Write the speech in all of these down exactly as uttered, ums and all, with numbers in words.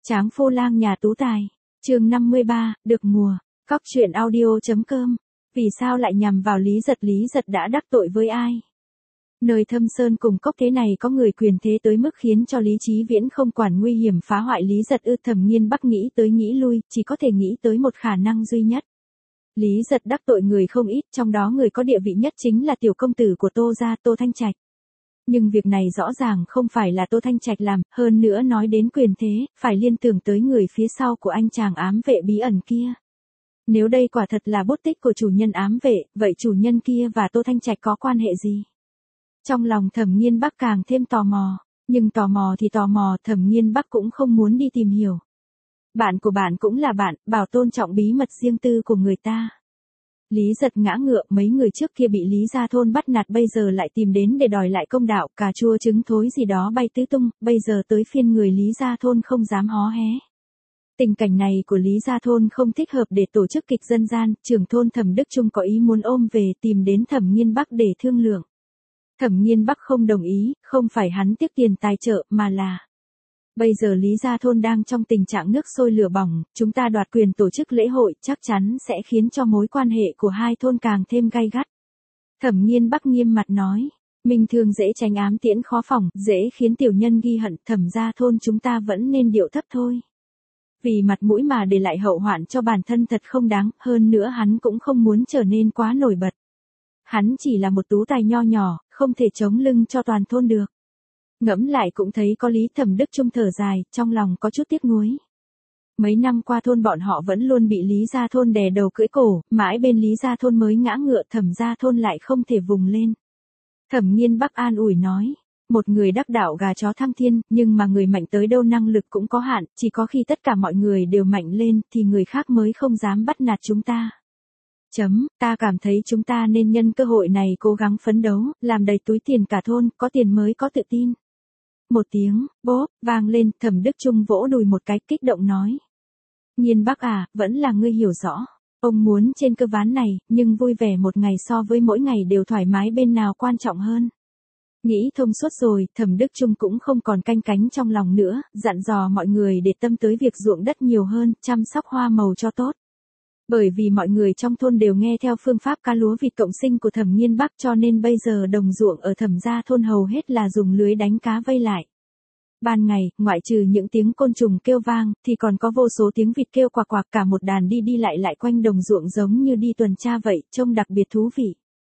Tráng phô lang nhà tú tài. Chương năm mươi ba, được mùa. Cóc truyện audio.com. Vì sao lại nhằm vào Lý Giật? Lý Giật đã đắc tội với ai? Nơi Thâm Sơn cùng cốc thế này có người quyền thế tới mức khiến cho Lý Chí Viễn không quản nguy hiểm phá hoại Lý Giật ư? Thẩm Nghiên Bắc nghĩ tới nghĩ lui, chỉ có thể nghĩ tới một khả năng duy nhất. Lý Giật đắc tội người không ít, trong đó người có địa vị nhất chính là tiểu công tử của Tô gia, Tô Thanh Trạch. Nhưng việc này rõ ràng không phải là Tô Thanh Trạch làm, hơn nữa nói đến quyền thế, phải liên tưởng tới người phía sau của anh chàng ám vệ bí ẩn kia. Nếu đây quả thật là bút tích của chủ nhân ám vệ, vậy chủ nhân kia và Tô Thanh Trạch có quan hệ gì? Trong lòng Thẩm Nghiên Bắc càng thêm tò mò, nhưng tò mò thì tò mò, Thẩm Nghiên Bắc cũng không muốn đi tìm hiểu. Bạn của bạn cũng là bạn, bảo tôn trọng bí mật riêng tư của người ta. Lý Giật ngã ngựa, mấy người trước kia bị Lý gia thôn bắt nạt bây giờ lại tìm đến để đòi lại công đạo, cà chua trứng thối gì đó bay tứ tung, bây giờ tới phiên người Lý gia thôn không dám hó hé. Tình cảnh này của Lý gia thôn không thích hợp để tổ chức kịch dân gian, trưởng thôn Thẩm Đức Trung có ý muốn ôm về tìm đến Thẩm Nghiên Bắc để thương lượng. Thẩm Nghiên Bắc không đồng ý, không phải hắn tiếc tiền tài trợ mà là bây giờ Lý gia thôn đang trong tình trạng nước sôi lửa bỏng, chúng ta đoạt quyền tổ chức lễ hội chắc chắn sẽ khiến cho mối quan hệ của hai thôn càng thêm gay gắt. Thẩm Nghiên Bắc nghiêm mặt nói, minh thương dễ tránh ám tiễn khó phòng, dễ khiến tiểu nhân ghi hận, Thẩm gia thôn chúng ta vẫn nên điệu thấp thôi. Vì mặt mũi mà để lại hậu hoạn cho bản thân thật không đáng, hơn nữa hắn cũng không muốn trở nên quá nổi bật. Hắn chỉ là một tú tài nho nhỏ, không thể chống lưng cho toàn thôn được. Ngẫm lại cũng thấy có lý. Thẩm Đức Trung thở dài, trong lòng có chút tiếc nuối. Mấy năm qua thôn bọn họ vẫn luôn bị Lý gia thôn đè đầu cưỡi cổ, mãi bên Lý gia thôn mới ngã ngựa, Thẩm gia thôn lại không thể vùng lên. Thẩm Nghiên Bắc an ủi nói, một người đắc đạo gà chó thăng thiên, nhưng mà người mạnh tới đâu năng lực cũng có hạn, chỉ có khi tất cả mọi người đều mạnh lên thì người khác mới không dám bắt nạt chúng ta. Chấm, ta cảm thấy chúng ta nên nhân cơ hội này cố gắng phấn đấu, làm đầy túi tiền cả thôn, có tiền mới có tự tin. Một tiếng, bốp, vang lên, Thẩm Đức Trung vỗ đùi một cái, kích động nói. Nghiên Bắc à, vẫn là ngươi hiểu rõ. Ông muốn trên cơ ván này, nhưng vui vẻ một ngày so với mỗi ngày đều thoải mái, bên nào quan trọng hơn. Nghĩ thông suốt rồi, Thẩm Đức Trung cũng không còn canh cánh trong lòng nữa, dặn dò mọi người để tâm tới việc ruộng đất nhiều hơn, chăm sóc hoa màu cho tốt. Bởi vì mọi người trong thôn đều nghe theo phương pháp cá lúa vịt cộng sinh của Thẩm Nghiên Bắc, cho nên bây giờ đồng ruộng ở Thẩm gia thôn hầu hết là dùng lưới đánh cá vây lại. Ban ngày, ngoại trừ những tiếng côn trùng kêu vang, thì còn có vô số tiếng vịt kêu quạc quạc, cả một đàn đi đi lại lại quanh đồng ruộng giống như đi tuần tra vậy, trông đặc biệt thú vị.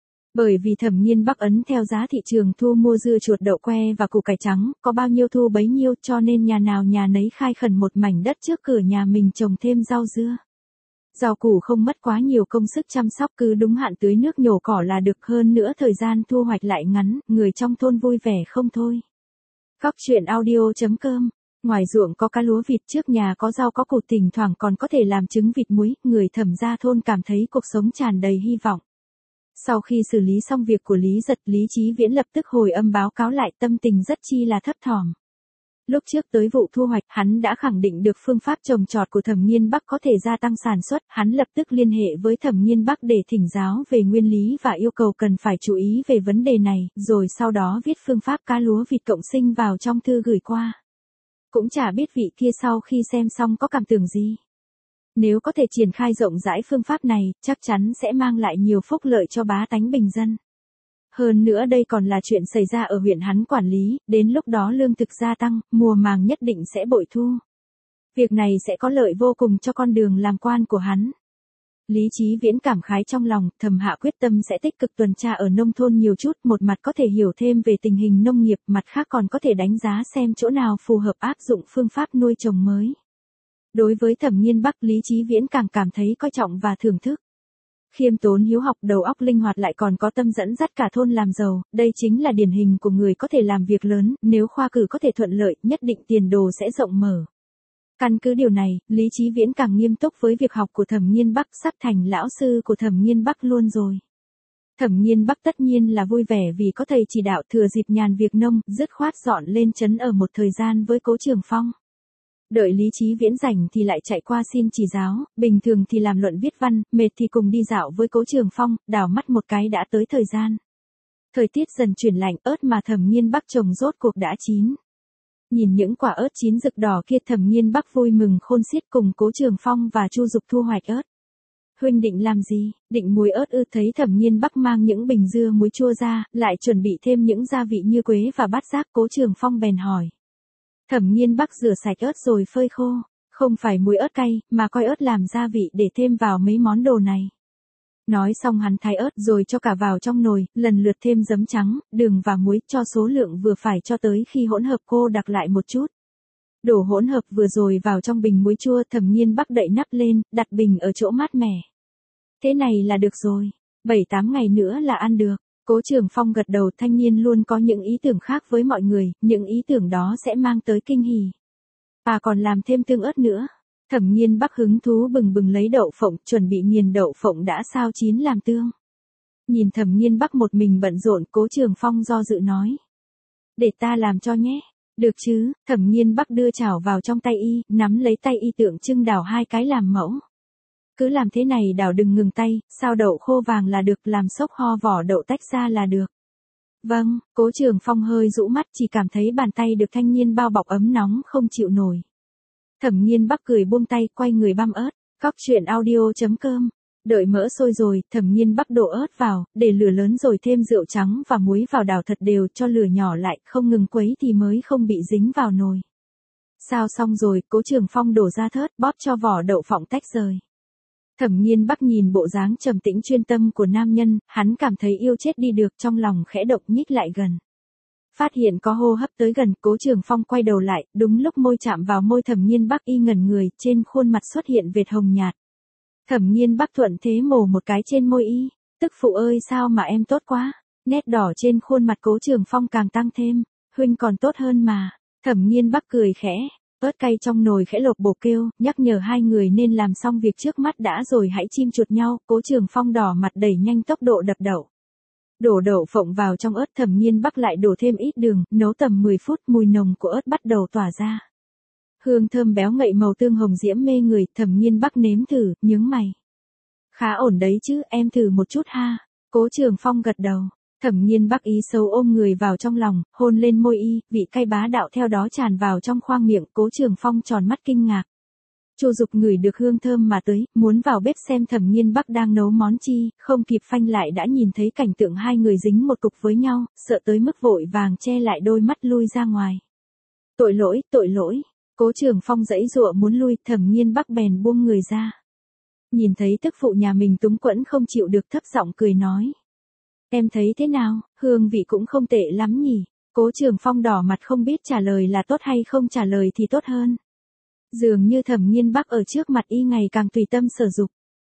Bởi vì Thẩm Nghiên Bắc ấn theo giá thị trường thu mua dưa chuột đậu que và củ cải trắng, có bao nhiêu thu bấy nhiêu, cho nên nhà nào nhà nấy khai khẩn một mảnh đất trước cửa nhà mình trồng thêm rau dưa. Rau củ không mất quá nhiều công sức chăm sóc, cứ đúng hạn tưới nước nhổ cỏ là được, hơn nữa thời gian thu hoạch lại ngắn, người trong thôn vui vẻ không thôi. Cóc truyện audio.com. Ngoài ruộng có cá lúa vịt, trước nhà có rau có củ, thỉnh thoảng còn có thể làm trứng vịt muối, người Thẩm gia thôn cảm thấy cuộc sống tràn đầy hy vọng. Sau khi xử lý xong việc của Lý Giật, Lý Chí Viễn lập tức hồi âm báo cáo lại, tâm tình rất chi là thấp thỏm. Lúc trước tới vụ thu hoạch, hắn đã khẳng định được phương pháp trồng trọt của Thẩm Nghiên Bắc có thể gia tăng sản xuất, hắn lập tức liên hệ với Thẩm Nghiên Bắc để thỉnh giáo về nguyên lý và yêu cầu cần phải chú ý về vấn đề này, rồi sau đó viết phương pháp cá lúa vịt cộng sinh vào trong thư gửi qua. Cũng chả biết vị kia sau khi xem xong có cảm tưởng gì. Nếu có thể triển khai rộng rãi phương pháp này, chắc chắn sẽ mang lại nhiều phúc lợi cho bá tánh bình dân. Hơn nữa đây còn là chuyện xảy ra ở huyện hắn quản lý, đến lúc đó lương thực gia tăng, mùa màng nhất định sẽ bội thu. Việc này sẽ có lợi vô cùng cho con đường làm quan của hắn. Lý Chí Viễn cảm khái trong lòng, thầm hạ quyết tâm sẽ tích cực tuần tra ở nông thôn nhiều chút, một mặt có thể hiểu thêm về tình hình nông nghiệp, mặt khác còn có thể đánh giá xem chỗ nào phù hợp áp dụng phương pháp nuôi trồng mới. Đối với Thẩm Nghiên Bắc, Lý Chí Viễn càng cảm thấy coi trọng và thưởng thức. Khiêm tốn hiếu học, đầu óc linh hoạt, lại còn có tâm dẫn dắt cả thôn làm giàu, đây chính là điển hình của người có thể làm việc lớn, nếu khoa cử có thể thuận lợi, nhất định tiền đồ sẽ rộng mở. Căn cứ điều này, Lý Chí Viễn càng nghiêm túc với việc học của Thẩm Nghiên Bắc, sắp thành lão sư của Thẩm Nghiên Bắc luôn rồi. Thẩm Nghiên Bắc tất nhiên là vui vẻ vì có thầy chỉ đạo, thừa dịp nhàn việc nông, dứt khoát dọn lên trấn ở một thời gian với Cố Trường Phong. Đợi Lý Chí Viễn rảnh thì lại chạy qua xin chỉ giáo, bình thường thì làm luận viết văn, mệt thì cùng đi dạo với Cố Trường Phong, đảo mắt một cái đã tới thời gian. Thời tiết dần chuyển lạnh, ớt mà Thẩm Nghiên Bắc trồng rốt cuộc đã chín. Nhìn những quả ớt chín rực đỏ kia Thẩm Nghiên Bắc vui mừng khôn xiết cùng Cố Trường Phong và Chu Dục thu hoạch ớt. Huynh định làm gì, định muối ớt ư? Thấy Thẩm Nghiên Bắc mang những bình dưa muối chua ra, lại chuẩn bị thêm những gia vị như quế và bát giác, Cố Trường Phong bèn hỏi. Thẩm Nghiên Bắc rửa sạch ớt rồi phơi khô, không phải muối ớt cay, mà coi ớt làm gia vị để thêm vào mấy món đồ này. Nói xong hắn thái ớt rồi cho cả vào trong nồi, lần lượt thêm giấm trắng, đường và muối, cho số lượng vừa phải cho tới khi hỗn hợp cô đặc lại một chút. Đổ hỗn hợp vừa rồi vào trong bình muối chua, Thẩm Nghiên Bắc đậy nắp lên, đặt bình ở chỗ mát mẻ. Thế này là được rồi, bảy tám ngày nữa là ăn được. Cố Trường Phong gật đầu, thanh niên luôn có những ý tưởng khác với mọi người, những ý tưởng đó sẽ mang tới kinh hỉ. À còn làm thêm tương ớt nữa. Thẩm Nghiên Bắc hứng thú bừng bừng lấy đậu phộng, chuẩn bị nghiền đậu phộng đã sao chín làm tương. Nhìn Thẩm Nghiên Bắc một mình bận rộn, Cố Trường Phong do dự nói. Để ta làm cho nhé. Được chứ? Thẩm Nghiên Bắc đưa chảo vào trong tay y, nắm lấy tay y tượng trưng đảo hai cái làm mẫu. Cứ làm thế này đảo đừng ngừng tay, sao đậu khô vàng là được, làm xốc ho vỏ đậu tách ra là được. Vâng, Cố Trường Phong hơi rũ mắt, chỉ cảm thấy bàn tay được thanh niên bao bọc ấm nóng không chịu nổi. Thẩm Nghiên Bắc cười buông tay, quay người băm ớt. Cóc truyện audio chấm com. Đợi mỡ sôi rồi, Thẩm Nghiên Bắc đổ ớt vào, để lửa lớn rồi thêm rượu trắng và muối vào đảo thật đều, cho lửa nhỏ lại, không ngừng quấy thì mới không bị dính vào nồi. Sao xong rồi, Cố Trường Phong đổ ra thớt, bóp cho vỏ đậu phộng tách rời. Thẩm Nghiên Bắc nhìn bộ dáng trầm tĩnh chuyên tâm của nam nhân, hắn cảm thấy yêu chết đi được, trong lòng khẽ động, nhích lại gần. Phát hiện có hô hấp tới gần, Cố Trường Phong quay đầu lại, đúng lúc môi chạm vào môi Thẩm Nghiên Bắc, y ngẩn người, trên khuôn mặt xuất hiện vệt hồng nhạt. Thẩm Nghiên Bắc thuận thế mổ một cái trên môi y. Tức phụ ơi, sao mà em tốt quá. Nét đỏ trên khuôn mặt Cố Trường Phong càng tăng thêm. Huynh còn tốt hơn mà. Thẩm Nghiên Bắc cười khẽ. Ớt cay trong nồi khẽ lột bột kêu, nhắc nhở hai người nên làm xong việc trước mắt đã rồi hãy chim chuột nhau. Cố Trường Phong đỏ mặt đẩy nhanh tốc độ đập đậu. Đổ đậu phộng vào trong ớt, Thẩm Nghiên Bắc lại đổ thêm ít đường, nấu tầm mười phút, mùi nồng của ớt bắt đầu tỏa ra. Hương thơm béo ngậy, màu tương hồng diễm mê người, Thẩm Nghiên Bắc nếm thử, nhướng mày. Khá ổn đấy chứ, em thử một chút ha. Cố Trường Phong gật đầu. Thẩm Nghiên Bắc ý xấu ôm người vào trong lòng, hôn lên môi y, vị cay bá đạo theo đó tràn vào trong khoang miệng. Cố Trường Phong tròn mắt kinh ngạc. Chu Dục ngửi được hương thơm mà tới, muốn vào bếp xem Thẩm Nghiên Bắc đang nấu món chi, không kịp phanh lại đã nhìn thấy cảnh tượng hai người dính một cục với nhau, sợ tới mức vội vàng che lại đôi mắt lui ra ngoài. Tội lỗi, tội lỗi. Cố Trường Phong giãy giụa muốn lui, Thẩm Nghiên Bắc bèn buông người ra. Nhìn thấy tức phụ nhà mình túng quẫn không chịu được, thấp giọng cười nói. Em thấy thế nào, hương vị cũng không tệ lắm nhỉ. Cố Trường Phong đỏ mặt không biết trả lời là tốt hay không trả lời thì tốt hơn. Dường như Thẩm Nghiên Bắc ở trước mặt y ngày càng tùy tâm sở dục.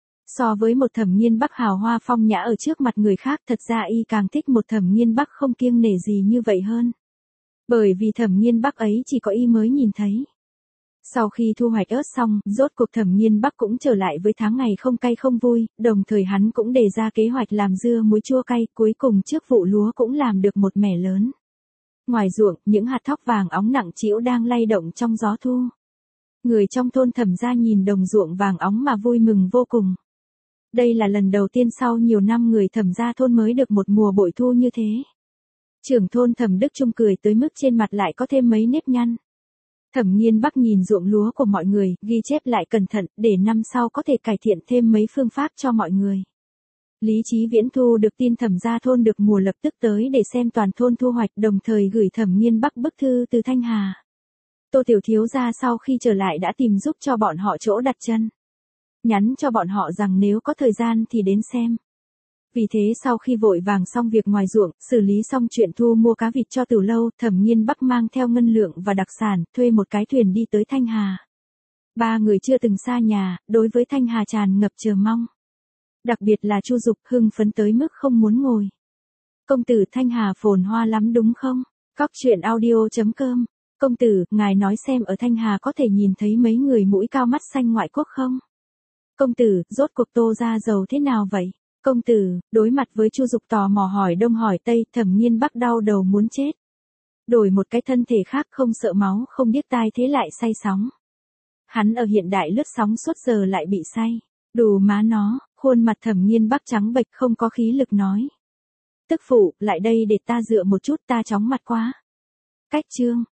So với một Thẩm Nghiên Bắc hào hoa phong nhã ở trước mặt người khác, thật ra y càng thích một Thẩm Nghiên Bắc không kiêng nể gì như vậy hơn. Bởi vì Thẩm Nghiên Bắc ấy chỉ có y mới nhìn thấy. Sau khi thu hoạch ớt xong, rốt cuộc Thẩm Nghiên Bắc cũng trở lại với tháng ngày không cay không vui, đồng thời hắn cũng đề ra kế hoạch làm dưa muối chua cay, cuối cùng trước vụ lúa cũng làm được một mẻ lớn. Ngoài ruộng, những hạt thóc vàng óng nặng trĩu đang lay động trong gió thu. Người trong thôn Thẩm gia nhìn đồng ruộng vàng óng mà vui mừng vô cùng. Đây là lần đầu tiên sau nhiều năm người Thẩm gia thôn mới được một mùa bội thu như thế. Trưởng thôn Thẩm Đức Trung cười tới mức trên mặt lại có thêm mấy nếp nhăn. Thẩm Nghiên Bắc nhìn ruộng lúa của mọi người, ghi chép lại cẩn thận, để năm sau có thể cải thiện thêm mấy phương pháp cho mọi người. Lý Chí Viễn thu được tin Thẩm gia thôn được mùa lập tức tới để xem toàn thôn thu hoạch, đồng thời gửi Thẩm Nghiên Bắc bức thư từ Thanh Hà. Tô Tiểu thiếu gia sau khi trở lại đã tìm giúp cho bọn họ chỗ đặt chân. Nhắn cho bọn họ rằng nếu có thời gian thì đến xem. Vì thế sau khi vội vàng xong việc ngoài ruộng, xử lý xong chuyện thu mua cá vịt cho Từ Lâu, Thẩm Nghiên Bắc mang theo ngân lượng và đặc sản, thuê một cái thuyền đi tới Thanh Hà. Ba người chưa từng xa nhà, đối với Thanh Hà tràn ngập chờ mong. Đặc biệt là Chu Dục hưng phấn tới mức không muốn ngồi. Công tử, Thanh Hà phồn hoa lắm đúng không? Cóc truyện audio chấm com. Công tử, ngài nói xem ở Thanh Hà có thể nhìn thấy mấy người mũi cao mắt xanh ngoại quốc không? Công tử, rốt cuộc Tô gia giàu thế nào vậy? Công tử, đối mặt với Chu Dục tò mò hỏi đông hỏi tây, Thẩm Nghiên Bắc đau đầu muốn chết. Đổi một cái thân thể khác không sợ máu không điếc tai thế lại say sóng. Hắn ở hiện đại lướt sóng suốt giờ lại bị say. Đù má nó, khuôn mặt Thẩm Nghiên Bắc trắng bệch không có khí lực nói. Tức phụ, lại đây để ta dựa một chút, ta chóng mặt quá. Cách chương.